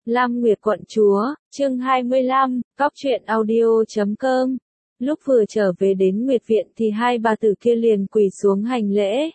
Lam Nguyệt quận chúa, chương 25, cóc truyện audio.com. Lúc vừa trở về đến Nguyệt viện thì hai bà tử kia liền quỳ xuống hành lễ.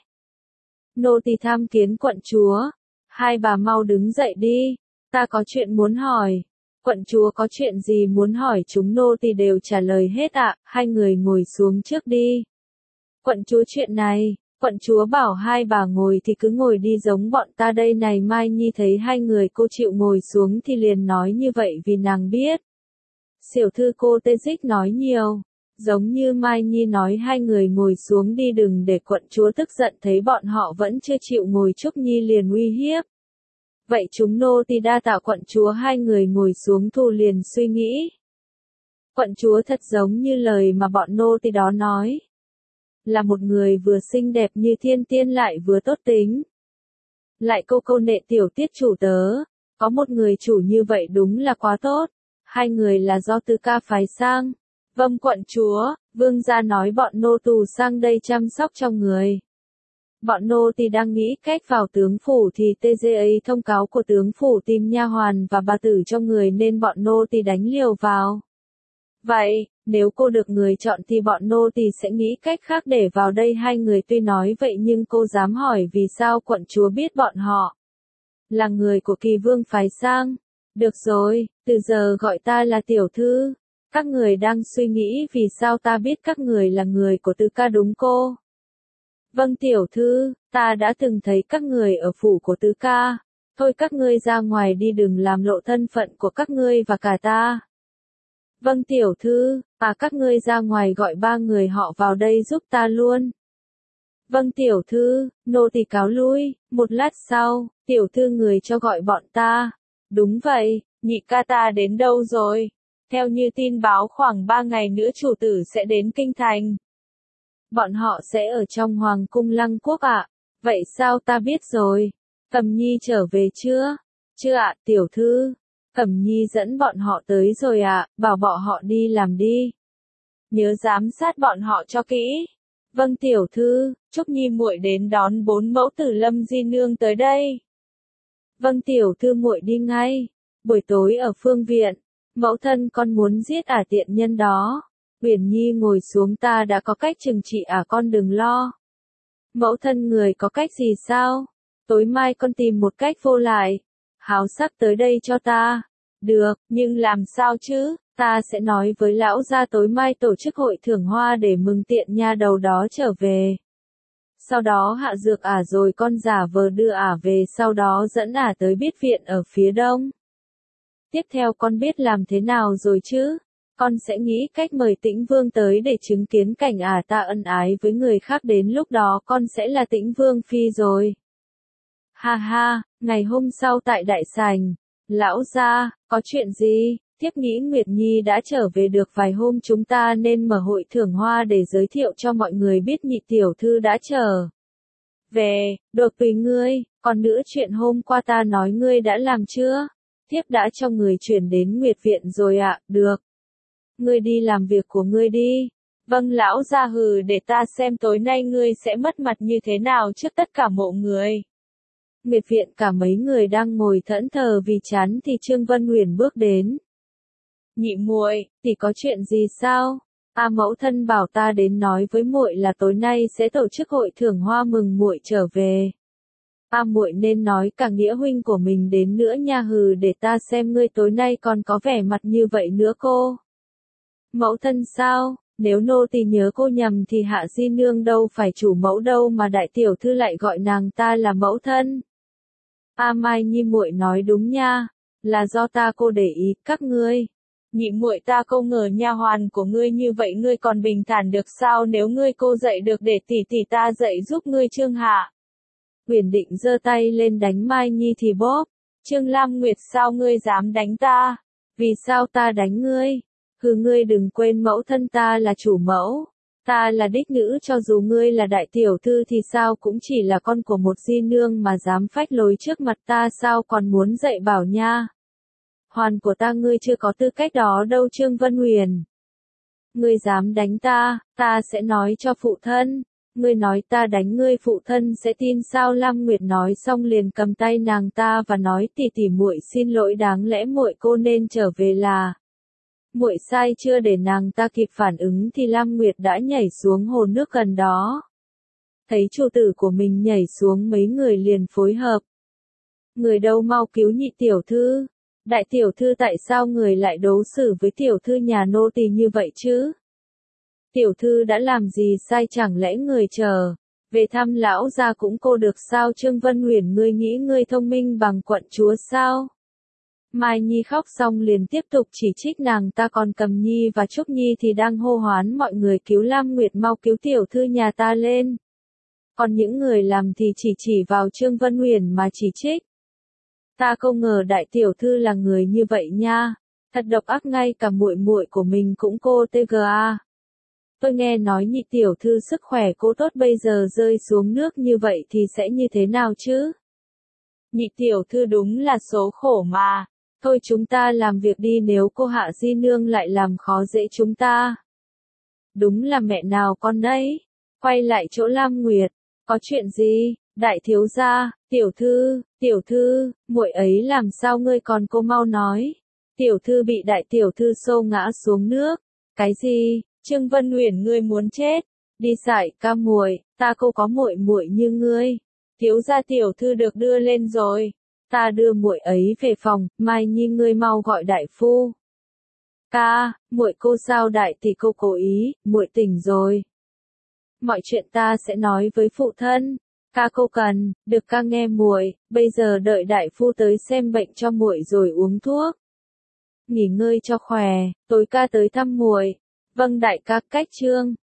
Nô tỳ tham kiến quận chúa. Hai bà mau đứng dậy đi, ta có chuyện muốn hỏi. Quận chúa có chuyện gì muốn hỏi chúng nô tỳ đều trả lời hết ạ. Hai người ngồi xuống trước đi. Quận chúa chuyện này. Quận chúa bảo hai bà ngồi thì cứ ngồi đi giống bọn ta đây này. Mai Nhi thấy hai người cô chịu ngồi xuống thì liền nói như vậy vì nàng biết. Xỉu thư cô Tê Dích nói nhiều. Giống như Mai Nhi nói hai người ngồi xuống đi đừng để quận chúa tức giận thấy bọn họ vẫn chưa chịu ngồi. Trúc Nhi liền uy hiếp. Vậy chúng nô tỳ đa tạ quận chúa. Hai người ngồi xuống thu liền suy nghĩ. Quận chúa thật giống như lời mà bọn nô tỳ đó nói. Là một người vừa xinh đẹp như thiên tiên lại vừa tốt tính. Lại câu nệ tiểu tiết chủ tớ. Có một người chủ như vậy đúng là quá tốt. Hai người là do Tư Ca phái sang. Vâng quận chúa, vương gia nói bọn nô tù sang đây chăm sóc cho người. Bọn nô tỳ đang nghĩ cách vào tướng phủ thì TGA thông cáo của tướng phủ tìm nha hoàn và bà tử cho người nên bọn nô tỳ đánh liều vào. Vậy, nếu cô được người chọn thì bọn nô tỳ sẽ nghĩ cách khác để vào đây. Hai người tuy nói vậy nhưng cô dám hỏi vì sao quận chúa biết bọn họ là người của Kỳ Vương phái sang. Được rồi, từ giờ gọi ta là tiểu thư. Các người đang suy nghĩ vì sao ta biết các người là người của Tư Ca đúng cô? Vâng tiểu thư, ta đã từng thấy các người ở phủ của Tư Ca. Thôi các ngươi ra ngoài đi đừng làm lộ thân phận của các ngươi và cả ta. Vâng tiểu thư, các ngươi ra ngoài gọi ba người họ vào đây giúp ta luôn. Vâng tiểu thư, nô tỳ cáo lui. Một lát sau, tiểu thư người cho gọi bọn ta. Đúng vậy, nhị ca ta đến đâu rồi? Theo như tin báo khoảng 3 ngày nữa chủ tử sẽ đến kinh thành. Bọn họ sẽ ở trong Hoàng cung Lăng Quốc ạ. Vậy sao ta biết rồi? Cẩm Nhi trở về chưa? Chưa ạ, tiểu thư. Cẩm Nhi dẫn bọn họ tới rồi ạ, bảo bọn họ đi làm đi. Nhớ giám sát bọn họ cho kỹ. Vâng tiểu thư, Trúc Nhi muội đến đón 4 mẫu tử Lâm Di nương tới đây. Vâng tiểu thư muội đi ngay. Buổi tối ở phương viện, mẫu thân con muốn giết tiện nhân đó. Uyển Nhi ngồi xuống, ta đã có cách trừng trị con đừng lo. Mẫu thân người có cách gì sao? Tối mai con tìm một cách vô lại. Háo sắc tới đây cho ta. Được, nhưng làm sao chứ? Ta sẽ nói với lão gia tối mai tổ chức hội thưởng hoa để mừng tiện nha đầu đó trở về. Sau đó hạ dược rồi con giả vờ đưa về, sau đó dẫn tới biết viện ở phía đông. Tiếp theo con biết làm thế nào rồi chứ? Con sẽ nghĩ cách mời Tĩnh Vương tới để chứng kiến cảnh ta ân ái với người khác, đến lúc đó con sẽ là Tĩnh Vương phi rồi. Ha ha, ngày hôm sau tại đại sảnh, lão gia, có chuyện gì? Thiếp nghĩ Nguyệt Nhi đã trở về được vài hôm, chúng ta nên mở hội thưởng hoa để giới thiệu cho mọi người biết nhị tiểu thư đã trở về. Được tùy ngươi, còn nữa chuyện hôm qua ta nói ngươi đã làm chưa? Thiếp đã cho người chuyển đến Nguyệt viện rồi ạ. Được. Ngươi đi làm việc của ngươi đi. Vâng lão gia. Hừ, để ta xem tối nay ngươi sẽ mất mặt như thế nào trước tất cả mộ người. Nguyệt viện cả mấy người đang ngồi thẫn thờ vì chán thì Trương Vân Huyền bước đến. Nhị muội, thì có chuyện gì sao? Mẫu thân bảo ta đến nói với muội là tối nay sẽ tổ chức hội thưởng hoa mừng muội trở về. Muội nên nói cả nghĩa huynh của mình đến nữa nha. Hừ, để ta xem ngươi tối nay còn có vẻ mặt như vậy nữa cô. Mẫu thân sao? Nếu nô tỳ nhớ cô nhầm thì Hạ Di nương đâu phải chủ mẫu đâu mà đại tiểu thư lại gọi nàng ta là mẫu thân. Mai Nhi muội nói đúng nha, là do ta cô để ý các ngươi. Nhị muội, ta không ngờ nha hoàn của ngươi như vậy, ngươi còn bình thản được sao? Nếu ngươi cô dạy được để tỷ ta dạy giúp ngươi. Trương Hạ Uyển định giơ tay lên đánh Mai Nhi thì bóp. Trương Lam Nguyệt, sao ngươi dám đánh ta? Vì sao ta đánh ngươi? Hừ, ngươi đừng quên mẫu thân ta là chủ mẫu. Ta là đích nữ, cho dù ngươi là đại tiểu thư thì sao cũng chỉ là con của một di nương mà dám phách lối trước mặt ta, sao còn muốn dạy bảo nha. Hoàn của ta ngươi chưa có tư cách đó đâu. Trương Vân Huyền. Ngươi dám đánh ta, ta sẽ nói cho phụ thân. Ngươi nói ta đánh ngươi phụ thân sẽ tin sao? Lam Nguyệt nói xong liền cầm tay nàng ta và nói tỷ tỷ muội xin lỗi, đáng lẽ muội cô nên trở về là. Muội sai chưa để nàng ta kịp phản ứng thì Lam Nguyệt đã nhảy xuống hồ nước gần đó. Thấy chủ tử của mình nhảy xuống mấy người liền phối hợp. Người đâu mau cứu nhị tiểu thư. Đại tiểu thư tại sao người lại đối xử với tiểu thư nhà nô tỳ như vậy chứ? Tiểu thư đã làm gì sai, chẳng lẽ người trở về thăm lão gia cũng cô được sao? Trương Vân Huyền, ngươi nghĩ ngươi thông minh bằng quận chúa sao? Mai Nhi khóc xong liền tiếp tục chỉ trích nàng ta, còn Cầm Nhi và Trúc Nhi thì đang hô hoán mọi người cứu Lam Nguyệt, mau cứu tiểu thư nhà ta lên. Còn những người làm thì chỉ vào Trương Vân Huyền mà chỉ trích. Ta không ngờ đại tiểu thư là người như vậy nha, thật độc ác, ngay cả muội muội của mình cũng cô TGA. Tôi nghe nói nhị tiểu thư sức khỏe cô tốt, bây giờ rơi xuống nước như vậy thì sẽ như thế nào chứ? Nhị tiểu thư đúng là số khổ mà. Thôi chúng ta làm việc đi, nếu cô Hạ Di Nương lại làm khó dễ chúng ta. Đúng là mẹ nào con đấy. Quay lại chỗ Lam Nguyệt, có chuyện gì? Đại thiếu gia, tiểu thư, muội ấy làm sao ngươi còn, cô mau nói. Tiểu thư bị đại tiểu thư xô ngã xuống nước. Cái gì? Trương Vân Huyền, ngươi muốn chết? Đi dạy ca muội, ta cô có muội muội như ngươi. Thiếu gia, tiểu thư được đưa lên rồi. Ta đưa muội ấy về phòng, Mai Nhi ngươi mau gọi đại phu. Ca, muội cô sao? Đại tỷ cô cố ý, muội tỉnh rồi. Mọi chuyện ta sẽ nói với phụ thân. Ca cô cần, được ca nghe muội, bây giờ đợi đại phu tới xem bệnh cho muội rồi uống thuốc. Nghỉ ngơi cho khỏe, tối ca tới thăm muội. Vâng đại ca. Cách chương